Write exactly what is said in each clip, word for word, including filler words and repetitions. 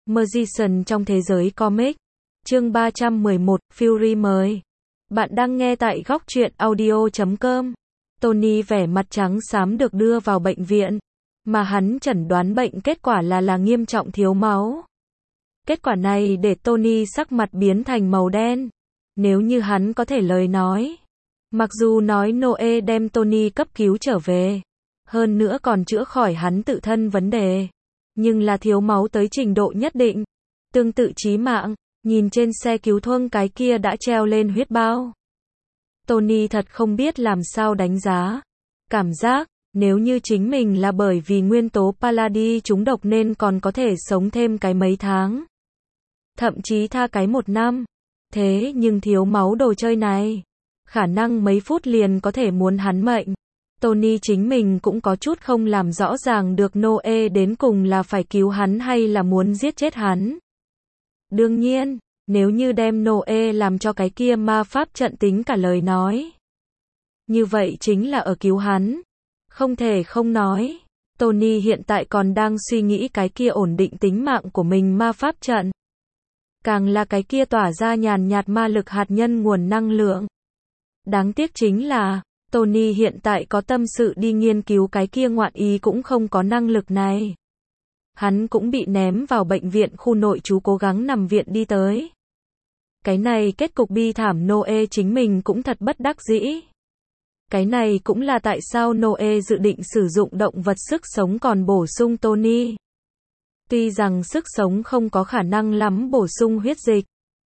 Magician trong thế giới comic. Chương ba trăm mười một, Fury mời. Bạn đang nghe tại góc truyện audio chấm com. Tony vẻ mặt trắng xám được đưa vào bệnh viện, mà hắn chẩn đoán bệnh kết quả là là nghiêm trọng thiếu máu. Kết quả này để Tony sắc mặt biến thành màu đen. Nếu như hắn có thể lời nói. Mặc dù nói Noe đem Tony cấp cứu trở về, hơn nữa còn chữa khỏi hắn tự thân vấn đề, nhưng là thiếu máu tới trình độ nhất định, tương tự chí mạng. Nhìn trên xe cứu thương cái kia đã treo lên huyết bao, Tony thật không biết làm sao đánh giá. Cảm giác, nếu như chính mình là bởi vì nguyên tố Palladi trúng độc nên còn có thể sống thêm cái mấy tháng, thậm chí tha cái một năm. Thế nhưng thiếu máu đồ chơi này, khả năng mấy phút liền có thể muốn hắn mệnh. Tony chính mình cũng có chút không làm rõ ràng được Noe đến cùng là phải cứu hắn hay là muốn giết chết hắn. Đương nhiên, nếu như đem Noe làm cho cái kia ma pháp trận tính cả lời nói, như vậy chính là ở cứu hắn. Không thể không nói, Tony hiện tại còn đang suy nghĩ cái kia ổn định tính mạng của mình ma pháp trận. Càng là cái kia tỏa ra nhàn nhạt ma lực hạt nhân nguồn năng lượng. Đáng tiếc chính là, Tony hiện tại có tâm sự đi nghiên cứu cái kia ngoạn ý cũng không có năng lực này. Hắn cũng bị ném vào bệnh viện khu nội trú cố gắng nằm viện đi tới. Cái này kết cục bi thảm Noe chính mình cũng thật bất đắc dĩ. Cái này cũng là tại sao Noe dự định sử dụng động vật sức sống còn bổ sung Tony. Tuy rằng sức sống không có khả năng lắm bổ sung huyết dịch,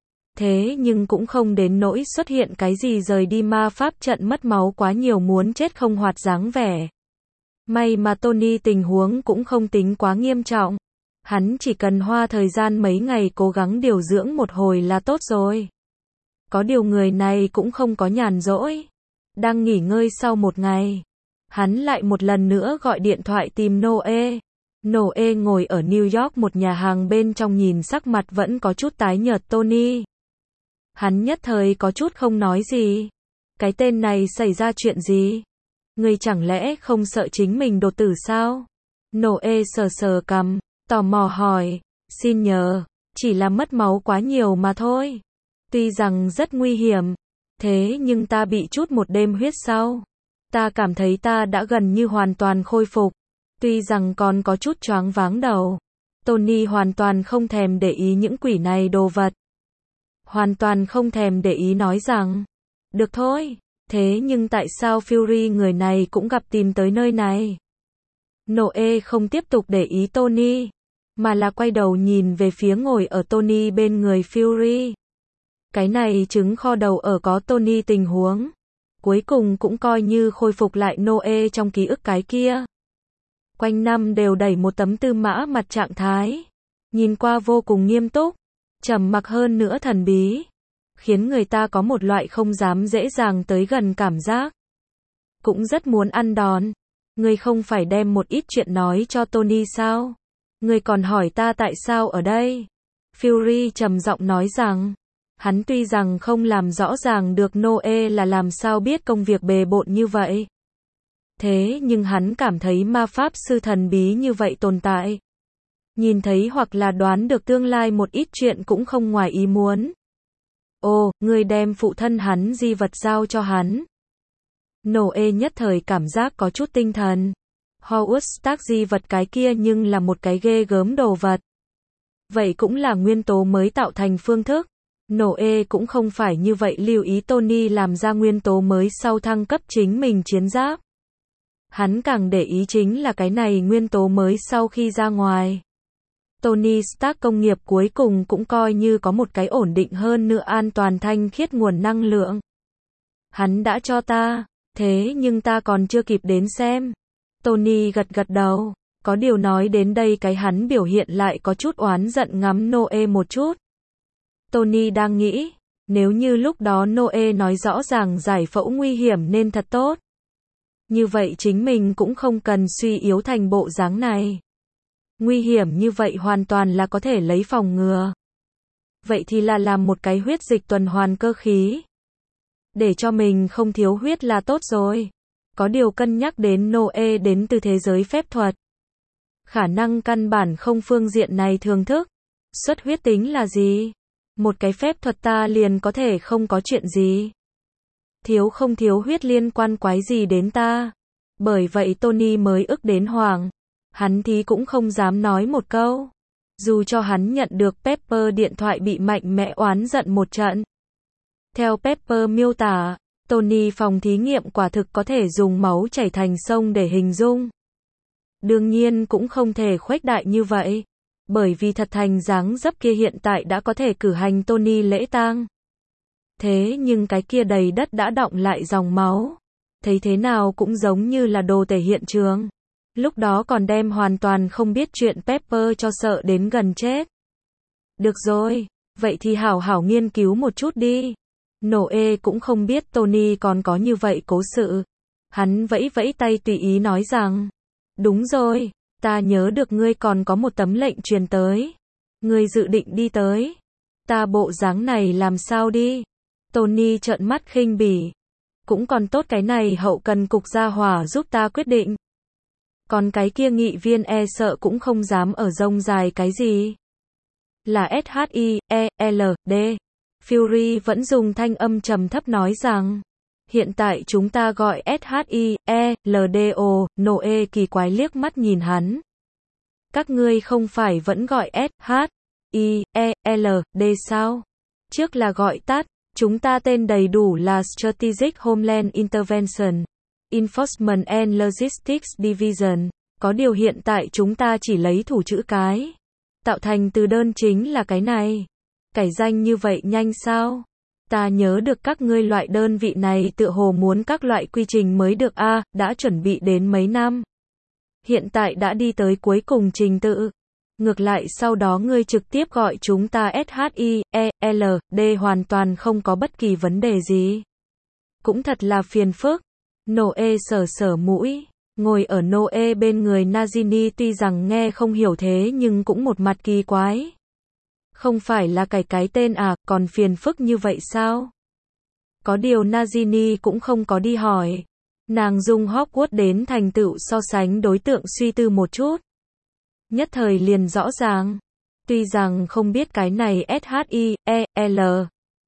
thế nhưng cũng không đến nỗi xuất hiện cái gì rời đi ma pháp trận mất máu quá nhiều muốn chết không hoạt dáng vẻ. May mà Tony tình huống cũng không tính quá nghiêm trọng. Hắn chỉ cần hoa thời gian mấy ngày cố gắng điều dưỡng một hồi là tốt rồi. Có điều người này cũng không có nhàn rỗi. Đang nghỉ ngơi sau một ngày, hắn lại một lần nữa gọi điện thoại tìm Noe. Noe ngồi ở New York một nhà hàng bên trong nhìn sắc mặt vẫn có chút tái nhợt Tony. Hắn nhất thời có chút không nói gì. Cái tên này xảy ra chuyện gì? Người chẳng lẽ không sợ chính mình đột tử sao? Noe sờ sờ cằm, tò mò hỏi, xin nhờ, chỉ là mất máu quá nhiều mà thôi. Tuy rằng rất nguy hiểm, thế nhưng ta bị chút một đêm huyết sau. Ta cảm thấy ta đã gần như hoàn toàn khôi phục. Tuy rằng còn có chút choáng váng đầu. Tony hoàn toàn không thèm để ý những quỷ này đồ vật. Hoàn toàn không thèm để ý nói rằng, được thôi, thế nhưng tại sao Fury người này cũng gặp tìm tới nơi này? Noe không tiếp tục để ý Tony, mà là quay đầu nhìn về phía ngồi ở Tony bên người Fury. Cái này trứng kho đầu ở có Tony tình huống, cuối cùng cũng coi như khôi phục lại Noe trong ký ức cái kia. Quanh năm đều đẩy một tấm tư mã mặt trạng thái, nhìn qua vô cùng nghiêm túc, trầm mặc hơn nữa thần bí, khiến người ta có một loại không dám dễ dàng tới gần cảm giác. Cũng rất muốn ăn đòn. Ngươi không phải đem một ít chuyện nói cho Tony sao? Ngươi còn hỏi ta tại sao ở đây? Fury trầm giọng nói rằng, hắn tuy rằng không làm rõ ràng được Noe là làm sao biết công việc bề bộn như vậy. Thế nhưng hắn cảm thấy ma pháp sư thần bí như vậy tồn tại. Nhìn thấy hoặc là đoán được tương lai một ít chuyện cũng không ngoài ý muốn. Ồ, ngươi đem phụ thân hắn di vật giao cho hắn. Noe nhất thời cảm giác có chút tinh thần. Howard Stark di vật cái kia nhưng là một cái ghê gớm đồ vật. Vậy cũng là nguyên tố mới tạo thành phương thức. Noe cũng không phải như vậy lưu ý Tony làm ra nguyên tố mới sau thăng cấp chính mình chiến giáp. Hắn càng để ý chính là cái này nguyên tố mới sau khi ra ngoài. Tony Stark công nghiệp cuối cùng cũng coi như có một cái ổn định hơn nữa an toàn thanh khiết nguồn năng lượng. Hắn đã cho ta, thế nhưng ta còn chưa kịp đến xem. Tony gật gật đầu, có điều nói đến đây cái hắn biểu hiện lại có chút oán giận ngắm Noe một chút. Tony đang nghĩ, nếu như lúc đó Noe nói rõ ràng giải phẫu nguy hiểm nên thật tốt. Như vậy chính mình cũng không cần suy yếu thành bộ dáng này. Nguy hiểm như vậy hoàn toàn là có thể lấy phòng ngừa. Vậy thì là làm một cái huyết dịch tuần hoàn cơ khí. Để cho mình không thiếu huyết là tốt rồi. Có điều cân nhắc đến Noe đến từ thế giới phép thuật. Khả năng căn bản không phương diện này thưởng thức. Xuất huyết tính là gì? Một cái phép thuật ta liền có thể không có chuyện gì. Thiếu không thiếu huyết liên quan quái gì đến ta. Bởi vậy Tony mới ức đến hoảng. Hắn thì cũng không dám nói một câu. Dù cho hắn nhận được Pepper điện thoại bị mạnh mẽ oán giận một trận. Theo Pepper miêu tả, Tony phòng thí nghiệm quả thực có thể dùng máu chảy thành sông để hình dung. Đương nhiên cũng không thể khuếch đại như vậy. Bởi vì thật thành dáng dấp kia hiện tại đã có thể cử hành Tony lễ tang. Thế nhưng cái kia đầy đất đã đọng lại dòng máu. Thấy thế nào cũng giống như là đồ tể hiện trường. Lúc đó còn đem hoàn toàn không biết chuyện Pepper cho sợ đến gần chết. Được rồi, vậy thì hảo hảo nghiên cứu một chút đi. Noe cũng không biết Tony còn có như vậy cố sự. Hắn vẫy vẫy tay tùy ý nói rằng, đúng rồi, ta nhớ được ngươi còn có một tấm lệnh truyền tới. Ngươi dự định đi tới. Ta bộ dáng này làm sao đi? Tony trợn mắt khinh bỉ. Cũng còn tốt cái này hậu cần cục gia hỏa giúp ta quyết định. Còn cái kia nghị viên e sợ cũng không dám ở rông dài cái gì. Là ét hát i e lờ đê. Fury vẫn dùng thanh âm trầm thấp nói rằng, hiện tại chúng ta gọi ét hát i e lờ đê o. Noe kỳ quái liếc mắt nhìn hắn. Các ngươi không phải vẫn gọi ét hát i e lờ đê sao? Trước là gọi tắt, chúng ta tên đầy đủ là Strategic Homeland Intervention, Enforcement and Logistics Division. Có điều hiện tại chúng ta chỉ lấy thủ chữ cái. Tạo thành từ đơn chính là cái này. Cải danh như vậy nhanh sao? Ta nhớ được các ngươi loại đơn vị này tựa hồ muốn các loại quy trình mới được a, à, đã chuẩn bị đến mấy năm. Hiện tại đã đi tới cuối cùng trình tự. Ngược lại sau đó ngươi trực tiếp gọi chúng ta ét hát i e lờ đê hoàn toàn không có bất kỳ vấn đề gì. Cũng thật là phiền phức. Noe sờ sờ mũi. Ngồi ở Noe bên người Najini tuy rằng nghe không hiểu thế nhưng cũng một mặt kỳ quái. Không phải là cải cái tên à, còn phiền phức như vậy sao? Có điều Najini cũng không có đi hỏi. Nàng dùng Hogwarts đến thành tựu so sánh đối tượng suy tư một chút. Nhất thời liền rõ ràng. Tuy rằng không biết cái này ét hát i e lờ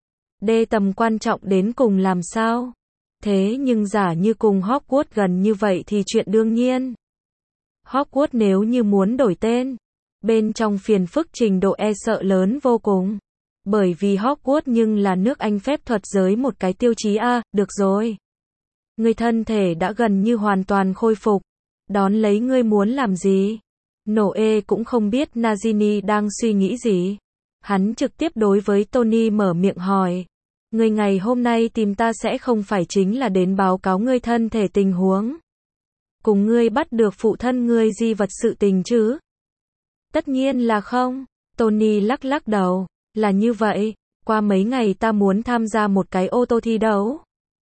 đê tầm quan trọng đến cùng làm sao. Thế nhưng giả như cùng Hogwarts gần như vậy thì chuyện đương nhiên. Hogwarts nếu như muốn đổi tên, bên trong phiền phức trình độ e sợ lớn vô cùng. Bởi vì Hogwarts nhưng là nước Anh phép thuật giới một cái tiêu chí a, à, được rồi. Người thân thể đã gần như hoàn toàn khôi phục. Đón lấy ngươi muốn làm gì? Noe cũng không biết Najini đang suy nghĩ gì. Hắn trực tiếp đối với Tony mở miệng hỏi. Ngươi ngày hôm nay tìm ta sẽ không phải chính là đến báo cáo ngươi thân thể tình huống. Cùng ngươi bắt được phụ thân ngươi di vật sự tình chứ? Tất nhiên là không. Tony lắc lắc đầu. Là như vậy, qua mấy ngày ta muốn tham gia một cái ô tô thi đấu.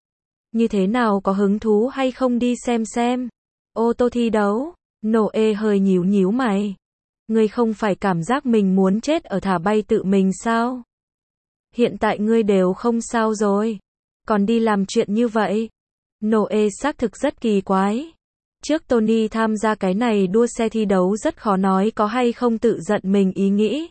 Như thế nào, có hứng thú hay không đi xem xem? Ô tô thi đấu? Noe hơi nhíu nhíu mày. Ngươi không phải cảm giác mình muốn chết ở thả bay tự mình sao? Hiện tại ngươi đều không sao rồi. Còn đi làm chuyện như vậy? Noe xác thực rất kỳ quái. Trước Tony tham gia cái này đua xe thi đấu rất khó nói có hay không tự giận mình ý nghĩ.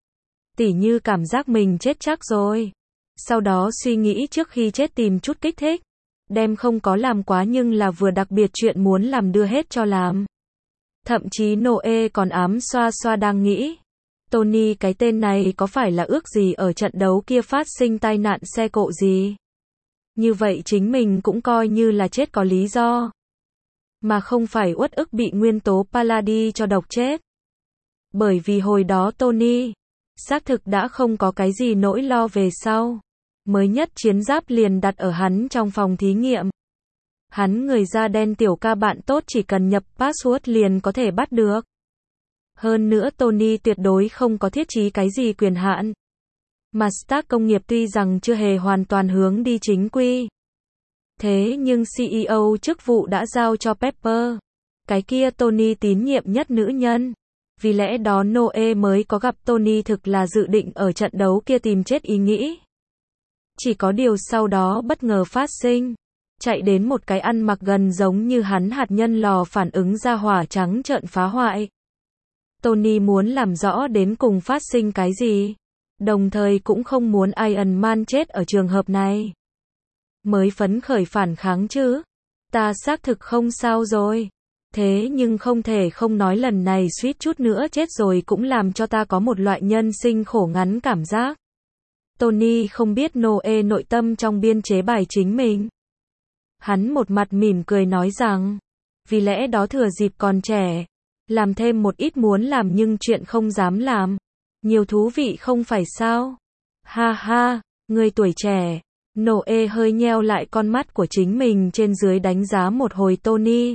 Tỉ như cảm giác mình chết chắc rồi. Sau đó suy nghĩ trước khi chết tìm chút kích thích. Đem không có làm quá nhưng là vừa đặc biệt chuyện muốn làm đưa hết cho làm. Thậm chí Noe còn ám xoa xoa đang nghĩ. Tony cái tên này có phải là ước gì ở trận đấu kia phát sinh tai nạn xe cộ gì? Như vậy chính mình cũng coi như là chết có lý do. Mà không phải uất ức bị nguyên tố Paladi cho độc chết. Bởi vì hồi đó Tony xác thực đã không có cái gì nỗi lo về sau. Mới nhất chiến giáp liền đặt ở hắn trong phòng thí nghiệm. Hắn người da đen tiểu ca bạn tốt chỉ cần nhập password liền có thể bắt được. Hơn nữa Tony tuyệt đối không có thiết trí cái gì quyền hạn. Mà Stark công nghiệp tuy rằng chưa hề hoàn toàn hướng đi chính quy. Thế nhưng xê e ô chức vụ đã giao cho Pepper. Cái kia Tony tín nhiệm nhất nữ nhân. Vì lẽ đó Noe mới có gặp Tony thực là dự định ở trận đấu kia tìm chết ý nghĩ. Chỉ có điều sau đó bất ngờ phát sinh. Chạy đến một cái ăn mặc gần giống như hắn hạt nhân lò phản ứng ra hỏa trắng trợn phá hoại. Tony muốn làm rõ đến cùng phát sinh cái gì. Đồng thời cũng không muốn Iron Man chết ở trường hợp này. Mới phấn khởi phản kháng chứ. Ta xác thực không sao rồi. Thế nhưng không thể không nói lần này suýt chút nữa chết rồi cũng làm cho ta có một loại nhân sinh khổ ngắn cảm giác. Tony không biết Noe nội tâm trong biên chế bài chính mình. Hắn một mặt mỉm cười nói rằng, vì lẽ đó thừa dịp còn trẻ, làm thêm một ít muốn làm nhưng chuyện không dám làm. Nhiều thú vị không phải sao? Ha ha, người tuổi trẻ. Noe hơi nheo lại con mắt của chính mình trên dưới đánh giá một hồi Tony.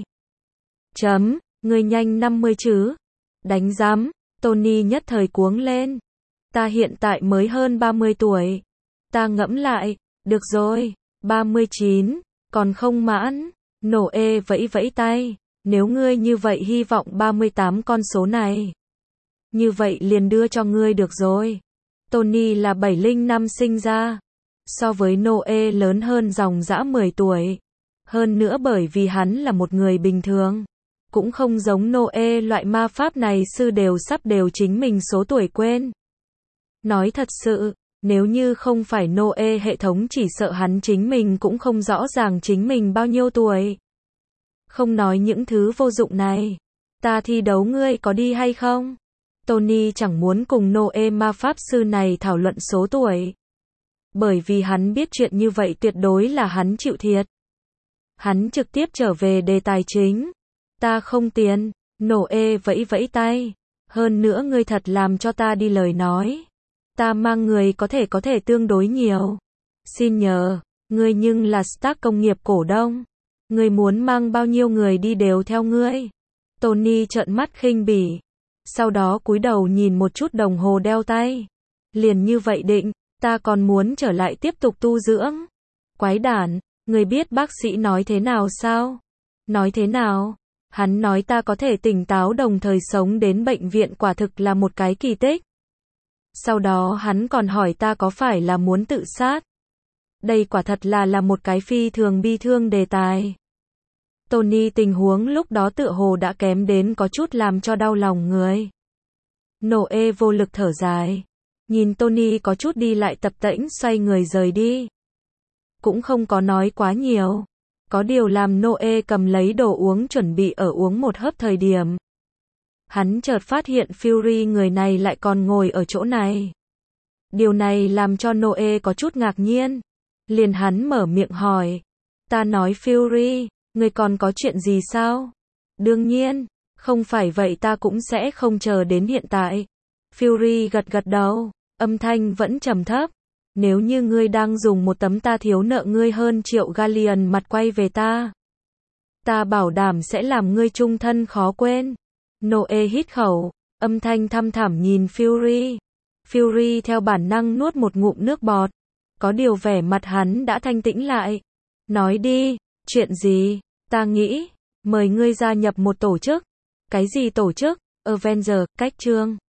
Chấm, người nhanh năm mươi chứ? Đánh giám, Tony nhất thời cuống lên. Ta hiện tại mới hơn ba mươi tuổi. Ta ngẫm lại, được rồi, ba mươi chín, còn không mãn. Noe vẫy vẫy tay, nếu ngươi như vậy hy vọng ba mươi tám con số này. Như vậy liền đưa cho ngươi được rồi. Tony là bảy không năm sinh ra. So với Noe lớn hơn dòng dã mười tuổi. Hơn nữa bởi vì hắn là một người bình thường. Cũng không giống Noe loại ma pháp này sư đều sắp đều chính mình số tuổi quên. Nói thật sự, nếu như không phải Noe hệ thống chỉ sợ hắn chính mình cũng không rõ ràng chính mình bao nhiêu tuổi. Không nói những thứ vô dụng này. Ta thi đấu ngươi có đi hay không? Tony chẳng muốn cùng Noe ma pháp sư này thảo luận số tuổi. Bởi vì hắn biết chuyện như vậy tuyệt đối là hắn chịu thiệt. Hắn trực tiếp trở về đề tài chính. Ta không tiền. Noe vẫy vẫy tay. Hơn nữa ngươi thật làm cho ta đi lời nói. Ta mang người có thể có thể tương đối nhiều. Xin nhờ, ngươi nhưng là Stark công nghiệp cổ đông. Ngươi muốn mang bao nhiêu người đi đều theo ngươi. Tony trợn mắt khinh bỉ. Sau đó cúi đầu nhìn một chút đồng hồ đeo tay. Liền như vậy định, ta còn muốn trở lại tiếp tục tu dưỡng. Quái đản, người biết bác sĩ nói thế nào sao? Nói thế nào? Hắn nói ta có thể tỉnh táo đồng thời sống đến bệnh viện quả thực là một cái kỳ tích. Sau đó hắn còn hỏi ta có phải là muốn tự sát. Đây quả thật là là một cái phi thường bi thương đề tài. Tony tình huống lúc đó tựa hồ đã kém đến có chút làm cho đau lòng người. Noe vô lực thở dài. Nhìn Tony có chút đi lại tập tễnh xoay người rời đi. Cũng không có nói quá nhiều. Có điều làm Noe cầm lấy đồ uống chuẩn bị ở uống một hớp thời điểm. Hắn chợt phát hiện Fury người này lại còn ngồi ở chỗ này. Điều này làm cho Noe có chút ngạc nhiên. Liền hắn mở miệng hỏi. Ta nói Fury, người còn có chuyện gì sao? Đương nhiên, không phải vậy ta cũng sẽ không chờ đến hiện tại. Fury gật gật đầu, âm thanh vẫn trầm thấp. Nếu như ngươi đang dùng một tấm ta thiếu nợ ngươi hơn triệu galleon mặt quay về ta. Ta bảo đảm sẽ làm ngươi chung thân khó quên. Noe hít khẩu, âm thanh thăm thẳm nhìn Fury. Fury theo bản năng nuốt một ngụm nước bọt. Có điều vẻ mặt hắn đã thanh tĩnh lại. Nói đi, chuyện gì? Ta nghĩ, mời ngươi gia nhập một tổ chức. Cái gì tổ chức? Avenger, cách chương.